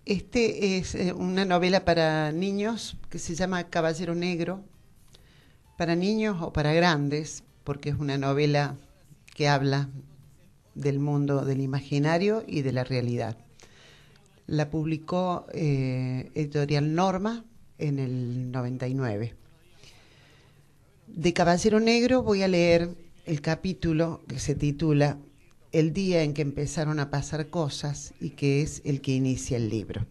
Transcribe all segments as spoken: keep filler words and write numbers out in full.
Este es eh, una novela para niños que se llama Caballero Negro, para niños o para grandes, porque es una novela que habla del mundo del imaginario y de la realidad. La publicó eh, Editorial Norma en el noventa y nueve. De Caballero Negro voy a leer el capítulo que se titula El día en que empezaron a pasar cosas y que es el que inicia el libro.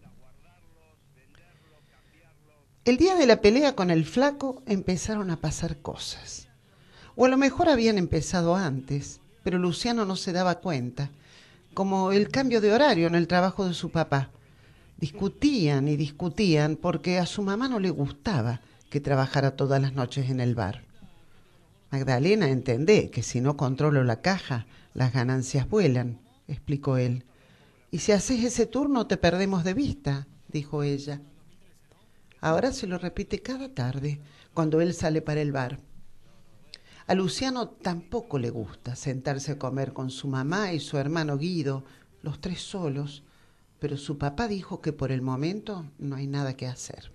El día de la pelea con el flaco empezaron a pasar cosas. O a lo mejor habían empezado antes, pero Luciano no se daba cuenta, como el cambio de horario en el trabajo de su papá. Discutían y discutían porque a su mamá no le gustaba que trabajara todas las noches en el bar. Magdalena, entendé que si no controlo la caja, las ganancias vuelan, explicó él. Y si haces ese turno te perdemos de vista, dijo ella. Ahora se lo repite cada tarde, cuando él sale para el bar. A Luciano tampoco le gusta sentarse a comer con su mamá y su hermano Guido, los tres solos, pero su papá dijo que por el momento no hay nada que hacer.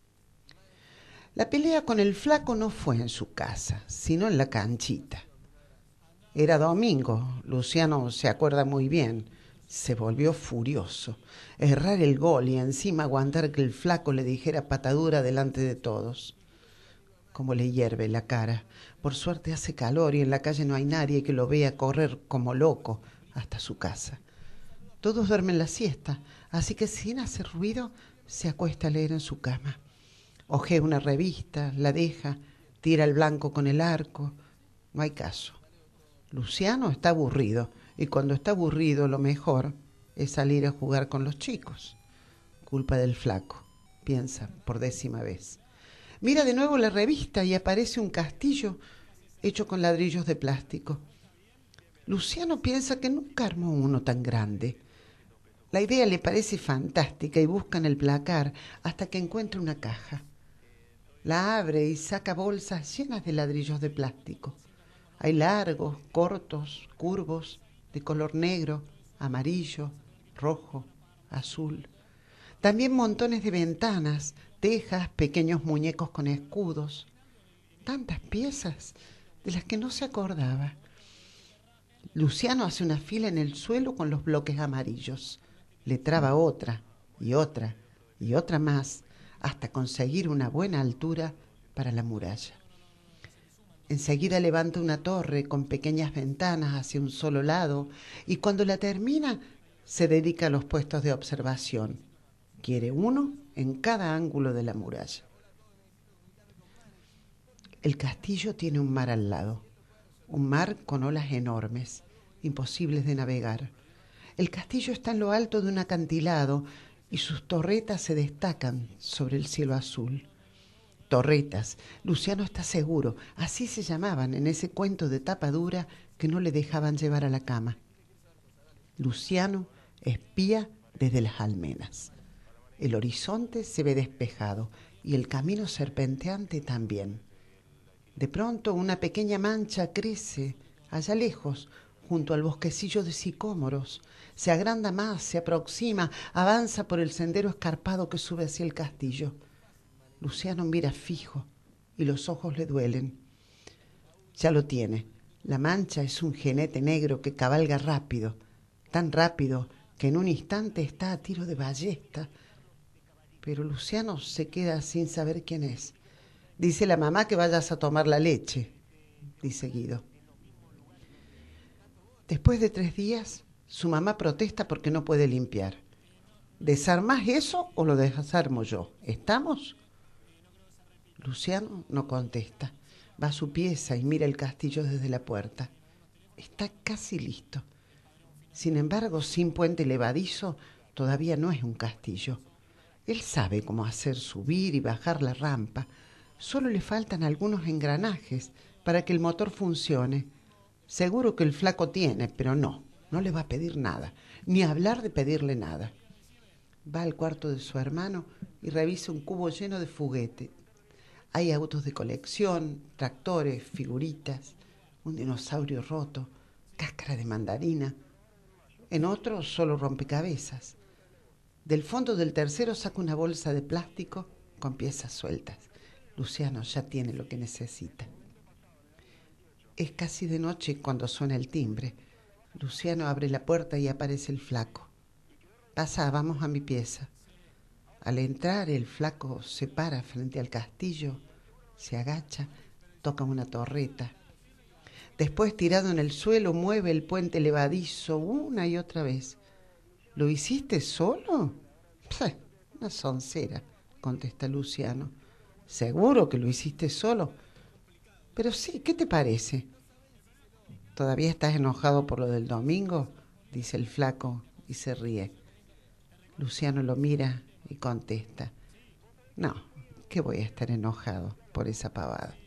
La pelea con el flaco no fue en su casa, sino en la canchita. Era domingo, Luciano se acuerda muy bien. Se volvió furioso. Errar el gol y encima aguantar que el flaco le dijera patadura delante de todos. Cómo le hierve la cara. Por suerte hace calor y en la calle no hay nadie que lo vea correr como loco hasta su casa. Todos duermen la siesta, así que sin hacer ruido se acuesta a leer en su cama. Hojea una revista, la deja, tira el blanco con el arco. No hay caso. Luciano está aburrido, y cuando está aburrido lo mejor es salir a jugar con los chicos. Culpa del flaco, piensa por décima vez. Mira de nuevo la revista y aparece un castillo hecho con ladrillos de plástico. Luciano piensa que nunca armó uno tan grande. La idea le parece fantástica y busca en el placar hasta que encuentra una caja. La abre y saca bolsas llenas de ladrillos de plástico. Hay largos, cortos, curvos, de color negro, amarillo, rojo, azul. También montones de ventanas, tejas, pequeños muñecos con escudos. Tantas piezas de las que no se acordaba. Luciano hace una fila en el suelo con los bloques amarillos. Le traba otra y otra y otra más hasta conseguir una buena altura para la muralla. Enseguida levanta una torre con pequeñas ventanas hacia un solo lado y cuando la termina se dedica a los puestos de observación. Quiere uno en cada ángulo de la muralla. El castillo tiene un mar al lado, un mar con olas enormes, imposibles de navegar. El castillo está en lo alto de un acantilado y sus torretas se destacan sobre el cielo azul. Torretas, Luciano está seguro, así se llamaban en ese cuento de tapa dura que no le dejaban llevar a la cama. Luciano espía desde las almenas. El horizonte se ve despejado y el camino serpenteante también. De pronto una pequeña mancha crece allá lejos, junto al bosquecillo de sicómoros. Se agranda más, se aproxima, avanza por el sendero escarpado que sube hacia el castillo. Luciano mira fijo y los ojos le duelen. Ya lo tiene. La mancha es un jinete negro que cabalga rápido, tan rápido que en un instante está a tiro de ballesta. Pero Luciano se queda sin saber quién es. Dice la mamá que vayas a tomar la leche, dice Guido. Después de tres días, su mamá protesta porque no puede limpiar. ¿Desarmás eso o lo desarmo yo? ¿Estamos? Luciano no contesta. Va a su pieza y mira el castillo desde la puerta. Está casi listo. Sin embargo, sin puente levadizo, todavía no es un castillo. Él sabe cómo hacer subir y bajar la rampa. Solo le faltan algunos engranajes para que el motor funcione. Seguro que el flaco tiene, pero no, no le va a pedir nada, ni hablar de pedirle nada. Va al cuarto de su hermano y revisa un cubo lleno de juguetes. Hay autos de colección, tractores, figuritas, un dinosaurio roto, cáscara de mandarina. En otro solo rompecabezas. Del fondo del tercero saca una bolsa de plástico con piezas sueltas. Luciano ya tiene lo que necesita. Es casi de noche cuando suena el timbre. Luciano abre la puerta y aparece el flaco. Pasa, vamos a mi pieza. Al entrar, el flaco se para frente al castillo, se agacha, toca una torreta. Después, tirado en el suelo, mueve el puente levadizo una y otra vez. ¿Lo hiciste solo? Pse, una soncera, contesta Luciano. ¿Seguro que lo hiciste solo? Pero sí, ¿qué te parece? ¿Todavía estás enojado por lo del domingo?, dice el flaco y se ríe. Luciano lo mira y contesta: no, ¿qué voy a estar enojado por esa pavada?